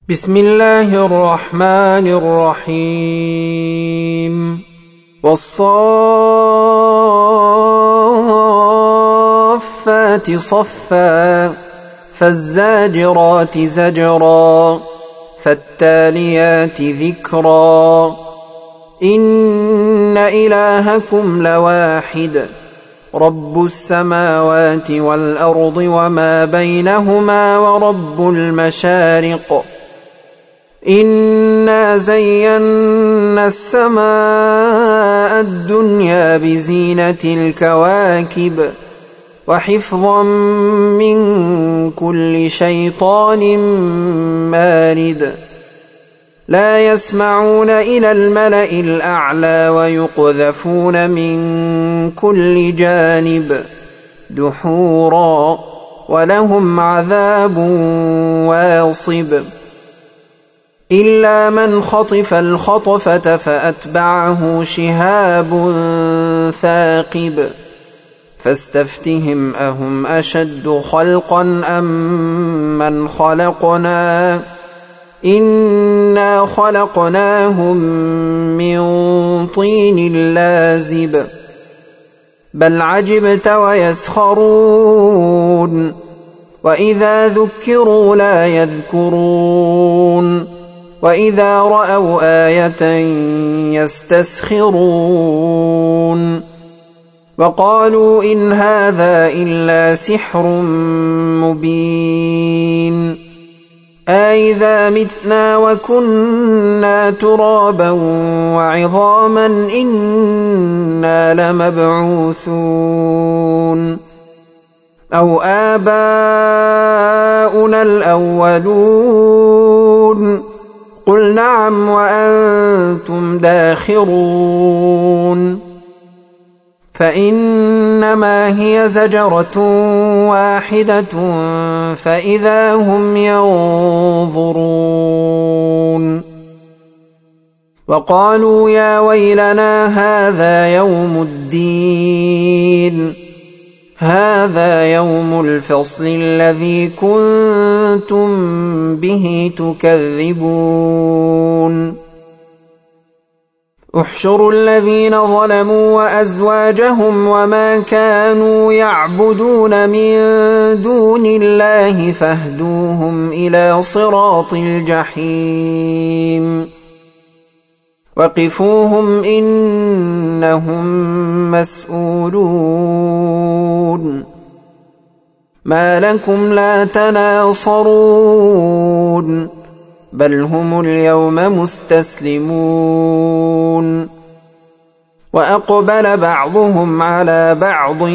بسم الله الرحمن الرحيم والصافات صفا فالزاجرات زجرا فالتاليات ذكرا إن إلهكم لواحد رب السماوات والأرض وما بينهما ورب المشارق إنا زينا السماء الدنيا بزينة الكواكب وحفظا من كل شيطان مارد لا يسمعون إلى الملأ الأعلى ويقذفون من كل جانب دحورا ولهم عذاب واصب إلا من خطف الخطفة فأتبعه شهاب ثاقب فاستفتهم أهم أشد خلقا أم من خلقنا إنا خلقناهم من طين لازب بل عجبت ويسخرون وإذا ذكروا لا يذكرون وإذا رأوا آية يستسخرون وقالوا إن هذا إلا سحر مبين أإذا متنا وكنا ترابا وعظاما إنا لمبعوثون أو آباؤنا الأولون قل نعم وأنتم داخرون فإنما هي زجرة واحدة فإذا هم ينظرون وقالوا يا ويلنا هذا يوم الدين هذا يوم الفصل الذي كنتم به تكذبون احشروا الذين ظلموا وأزواجهم وما كانوا يعبدون من دون الله فاهدوهم إلى صراط الجحيم وقفوهم إنهم مسؤولون ما لكم لا تناصرون بل هم اليوم مستسلمون وأقبل بعضهم على بعض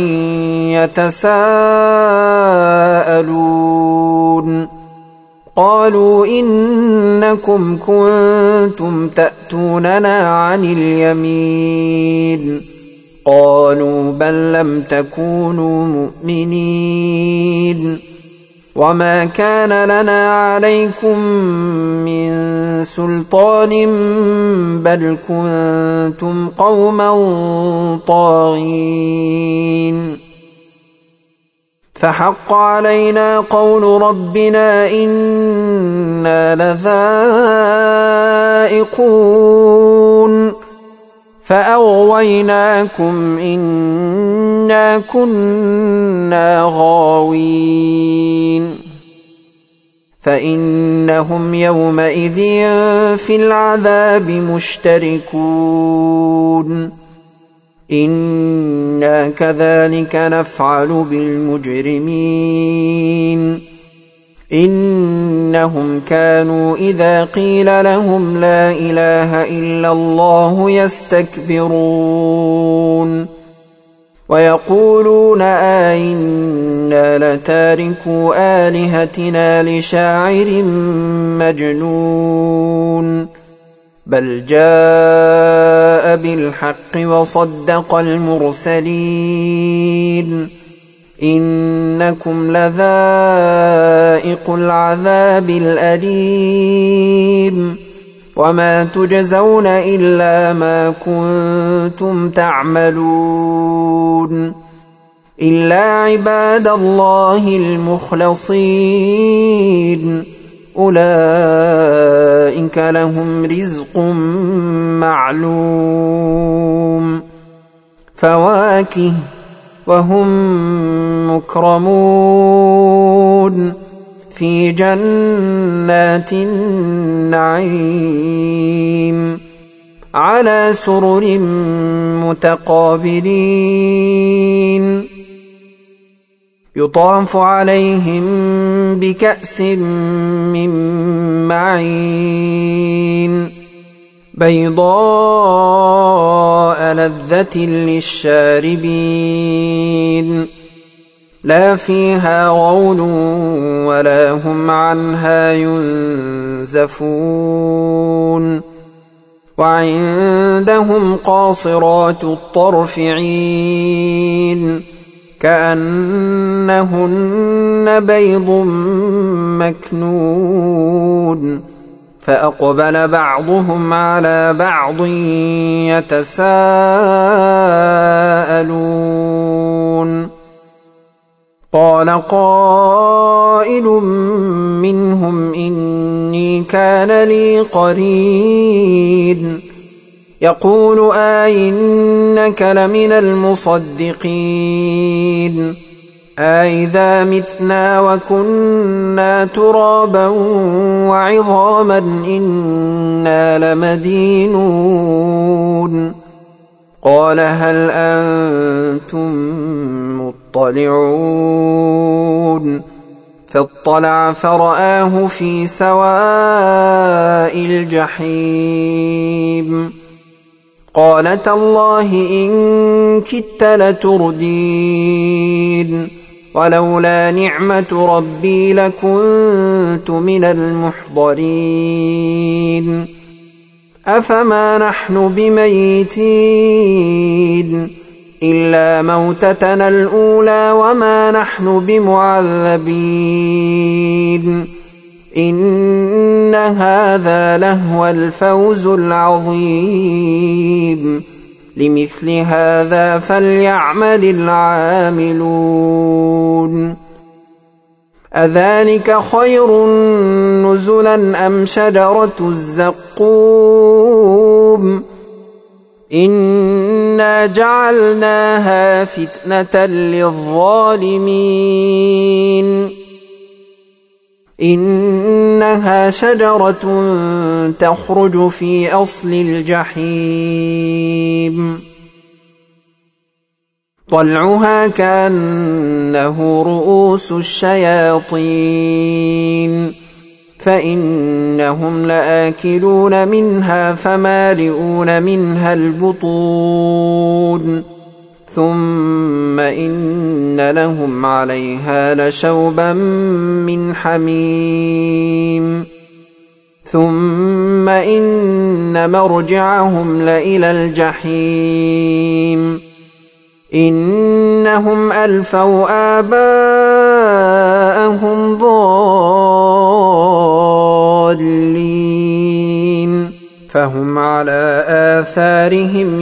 يتساءلون قالوا إنكم كنتم تأتوننا عن اليمين قالوا بل لم تكونوا مؤمنين وما كان لنا عليكم من سلطان بل كنتم قوما طاغين فحق علينا قول ربنا إنا لذائقون فأغويناكم إنا كنا غاوين فإنهم يومئذ في العذاب مشتركون إنا كذلك نفعل بالمجرمين إنهم كانوا إذا قيل لهم لا إله إلا الله يستكبرون ويقولون أئنا لتاركو آلهتنا لشاعر مجنون بل جاء بالحق وصدق المرسلين إنكم لذائق العذاب الأليم وما تجزون إلا ما كنتم تعملون إلا عباد الله المخلصين أولئك لهم رزق معلوم فواكه وهم مكرمون في جنات النعيم على سرر متقابلين يطاف عليهم بكأس من معين بيضاء لذة للشاربين لا فيها غول ولا هم عنها ينزفون وعندهم قاصرات الطرف عين كأنهن بيض مكنون فأقبل بعضهم على بعض يتساءلون قال قائل منهم إني كان لي قرين يقول أئنك لمن المصدقين أئذا متنا وكنا ترابا وعظاما إنا لمدينون قال هل أنتم مطلعون فاطلع فرآه في سواء الجحيم قال تالله إن كدت لتردين ولولا نعمة ربي لكنت من المحضرين أفما نحن بميتين إلا موتتنا الأولى وما نحن بمعذبين إن هذا لهو الفوز العظيم لمثل هذا فليعمل العاملون أذلك خير نزلا أم شجرة الزقوم إنا جعلناها فتنة للظالمين إنها شجرة تخرج في أصل الجحيم طلعها كأنه رؤوس الشياطين فإنهم لآكلون منها فمالئون منها البطون ثم إن لهم عليها لشوبا من حميم ثم إن مرجعهم لإلى الجحيم إنهم ألفوا آباءهم ضالين فهم على آثارهم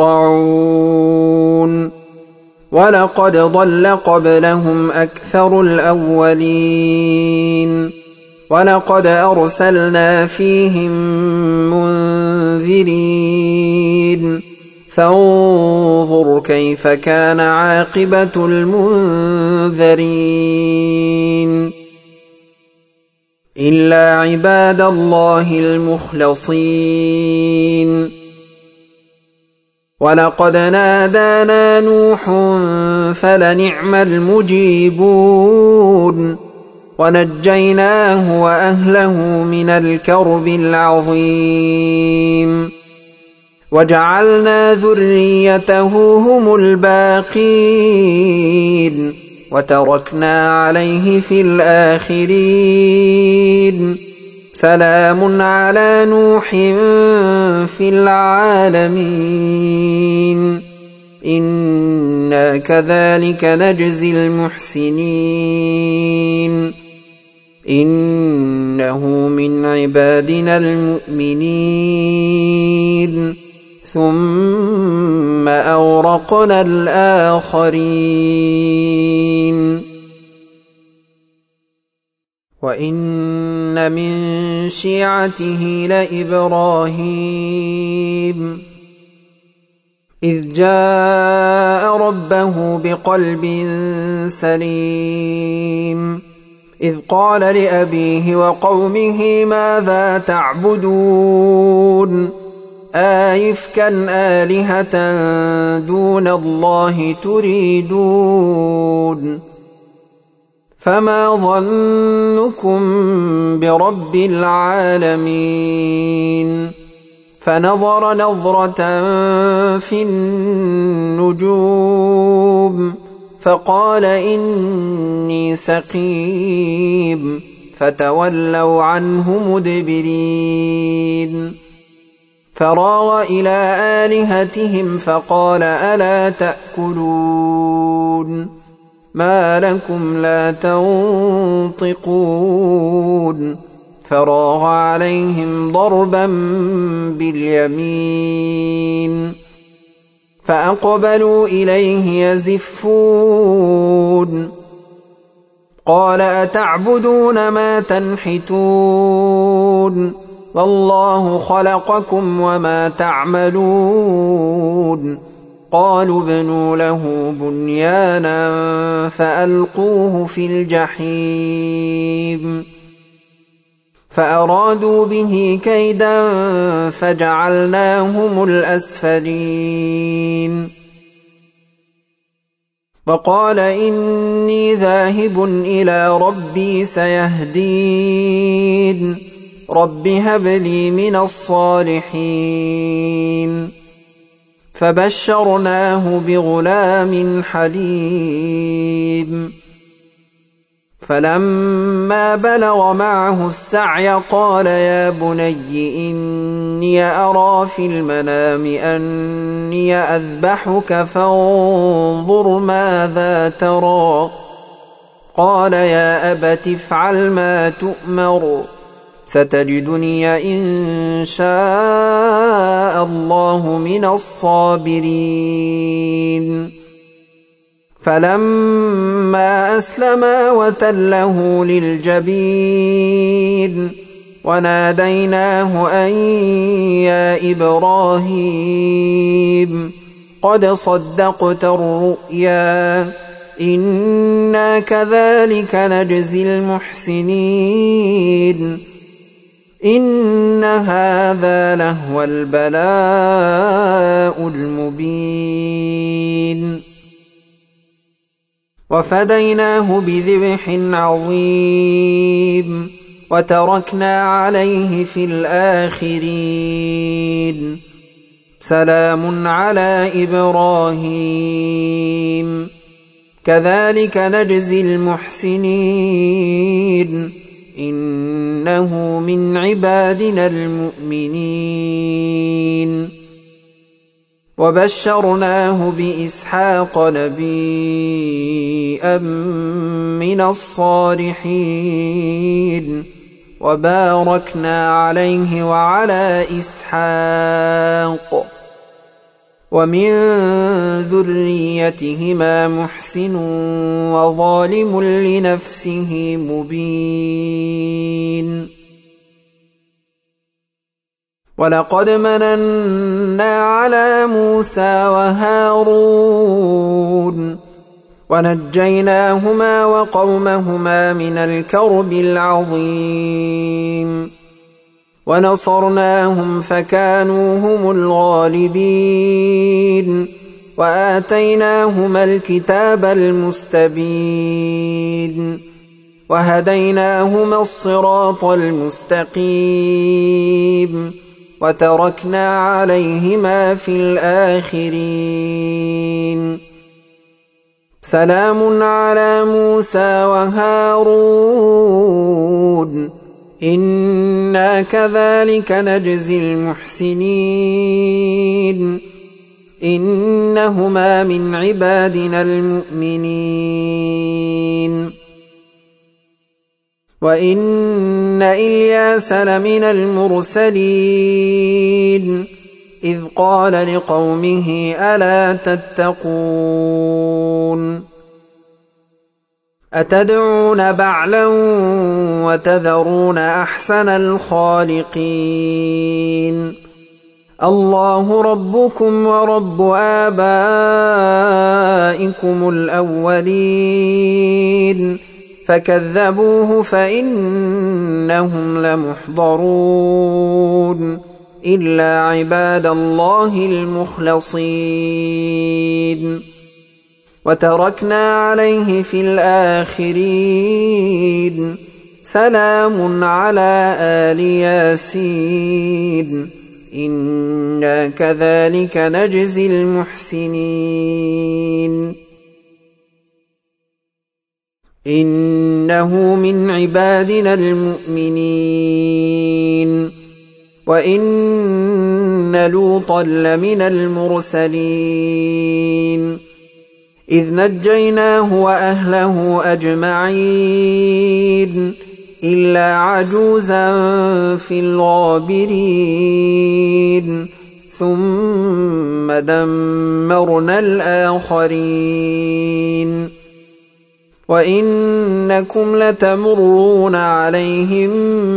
يهرعون ولقد ضل قبلهم أكثر الأولين ولقد أرسلنا فيهم منذرين فانظر كيف كان عاقبة المنذرين إلا عباد الله المخلصين ولقد نادانا نوح فلنعم المجيبون ونجيناه وأهله من الكرب العظيم وجعلنا ذريته هم الباقين وتركنا عليه في الآخرين سلام على نوح في العالمين إنا كذلك نجزي المحسنين إنه من عبادنا المؤمنين ثم أورقنا الآخرين وإن من شيعته لإبراهيم إذ جاء ربه بقلب سليم إذ قال لأبيه وقومه ماذا تعبدون آئفكا آلهة دون الله تريدون فما ظنكم برب العالمين فنظر نظرة في النجوم فقال إني سقيم فتولوا عنه مدبرين فراغ إلى آلهتهم فقال ألا تأكلون ما لكم لا تنطقون فراغ عليهم ضربا باليمين فأقبلوا إليه يزفون قال أتعبدون ما تنحتون والله خلقكم وما تعملون قالوا ابنوا له بنيانا فألقوه في الجحيم فأرادوا به كيدا فجعلناهم الأسفلين وقال إني ذاهب إلى ربي سيهدين رب هب لي من الصالحين فبشرناه بغلام حليم فلما بلغ معه السعي قال يا بني إني أرى في المنام أني أذبحك فانظر ماذا ترى قال يا أبت افعل ما تؤمر ستجدني إن شاء الله من الصابرين فلما أسلما وتله للجبين وناديناه أن يا إبراهيم قد صدقت الرؤيا إنا كذلك نجزي المحسنين إن هذا لهو البلاء المبين وفديناه بذبح عظيم وتركنا عليه في الآخرين سلام على إبراهيم كذلك نجزي المحسنين إنه من عبادنا المؤمنين وبشرناه بإسحاق نبيا من الصالحين وباركنا عليه وعلى إسحاق ومن ذريتهما محسن وظالم لنفسه مبين ولقد مننا على موسى وهارون ونجيناهما وقومهما من الكرب العظيم ونصرناهم فكانوا هم الغالبين وآتيناهما الكتاب المستبين وهديناهما الصراط المستقيم وتركنا عليهما في الآخرين سلام على موسى وهارون إنا كذلك نجزي المحسنين إنهما من عبادنا المؤمنين وإن إلياس لمن المرسلين إذ قال لقومه ألا تتقون أتدعون بعلا وتذرون أحسن الخالقين الله ربكم ورب آبائكم الأولين فكذبوه فإنهم لمحضرون إلا عباد الله المخلصين وتركنا عليه في الآخرين سلام على آل ياسين إنا كذلك نجزي المحسنين إنه من عبادنا المؤمنين وإن لوطا لمن المرسلين إذ نجيناه وأهله أجمعين إلا عجوزا في الغابرين ثم دمرنا الآخرين وإنكم لتمرون عليهم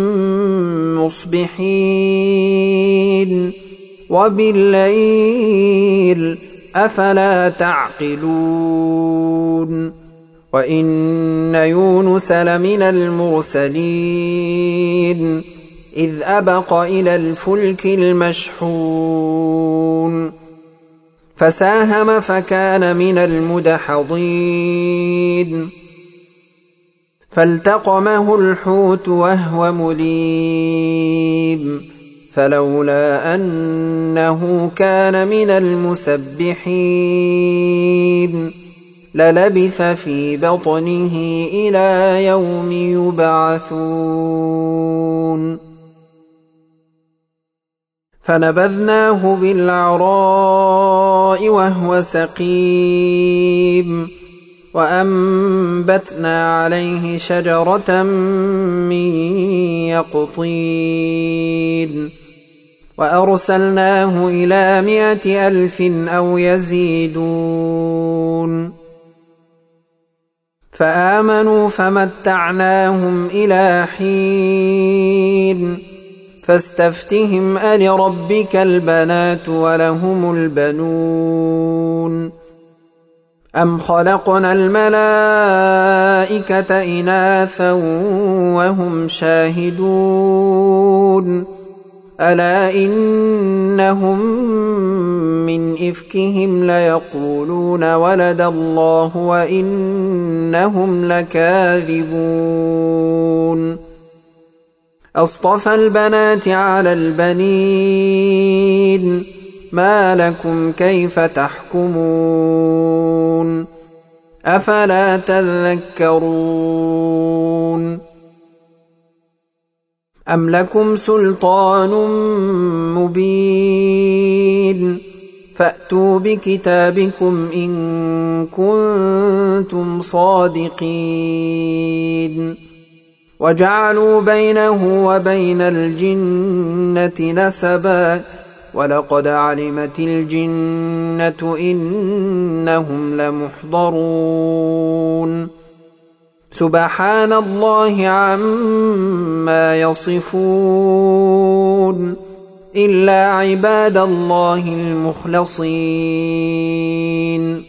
مصبحين وبالليل أفلا تعقلون وإن يونس لمن المرسلين إذ أبق إلى الفلك المشحون فساهم فكان من المدحضين فالتقمه الحوت وهو مليم فلولا أنه كان من المسبحين للبث في بطنه إلى يوم يبعثون فنبذناه بالعراء وهو سقيم وأنبتنا عليه شجرة من يقطين وأرسلناه إلى 100,000 أو يزيدون فآمنوا فمتعناهم إلى حين فاستفتهم ألربك البنات ولهم البنون أم خلقنا الملائكة إناثا وهم شاهدون ألا إنهم من إفكهم ليقولون ولد الله وإنهم لكاذبون أصطفى البنات على البنين ما لكم كيف تحكمون أفلا تذكرون أم لكم سلطان مبين فأتوا بكتابكم إن كنتم صادقين وجعلوا بينه وبين الجنة نسبا ولقد علمت الجنة إنهم لمحضرون سبحان الله عما يصفون إلا عباد الله المخلصين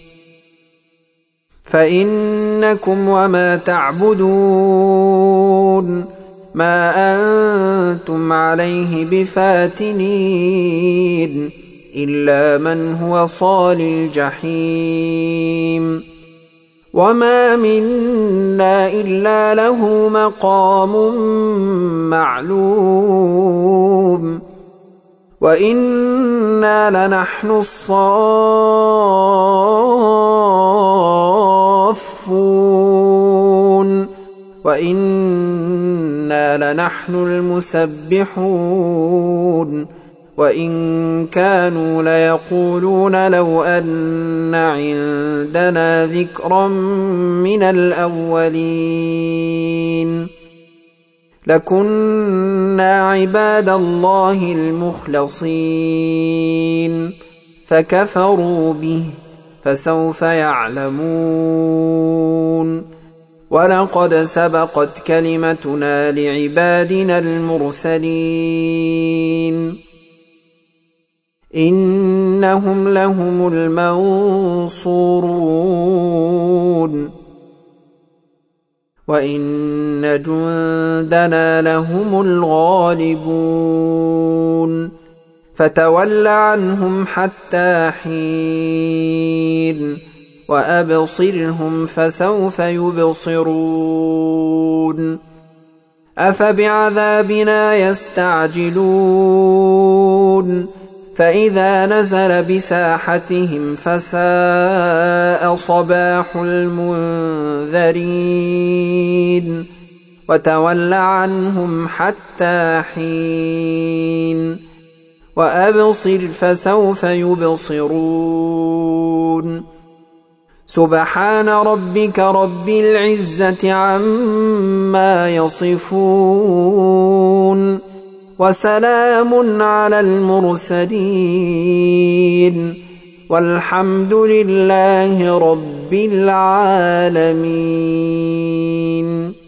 فإنكم وما تعبدون ما أنتم عليه بفاتنين إلا من هو صال الجحيم وما منا إلا له مقام معلوم وإنا لنحن الصافون وإنا لنحن المسبحون وإن كانوا ليقولون لو أن عندنا ذكرا من الأولين لكنا عباد الله المخلصين فكفروا به فسوف يعلمون ولقد سبقت كلمتنا لعبادنا المرسلين إنهم لهم المنصورون وإن جندنا لهم الغالبون فتول عنهم حتى حين وأبصرهم فسوف يبصرون أفبعذابنا يستعجلون فإذا نزل بساحتهم فساء صباح المنذرين وتول عنهم حتى حين وأبصر فسوف يبصرون سبحان ربك رب العزة عما يصفون وسلام على المرسلين والحمد لله رب العالمين.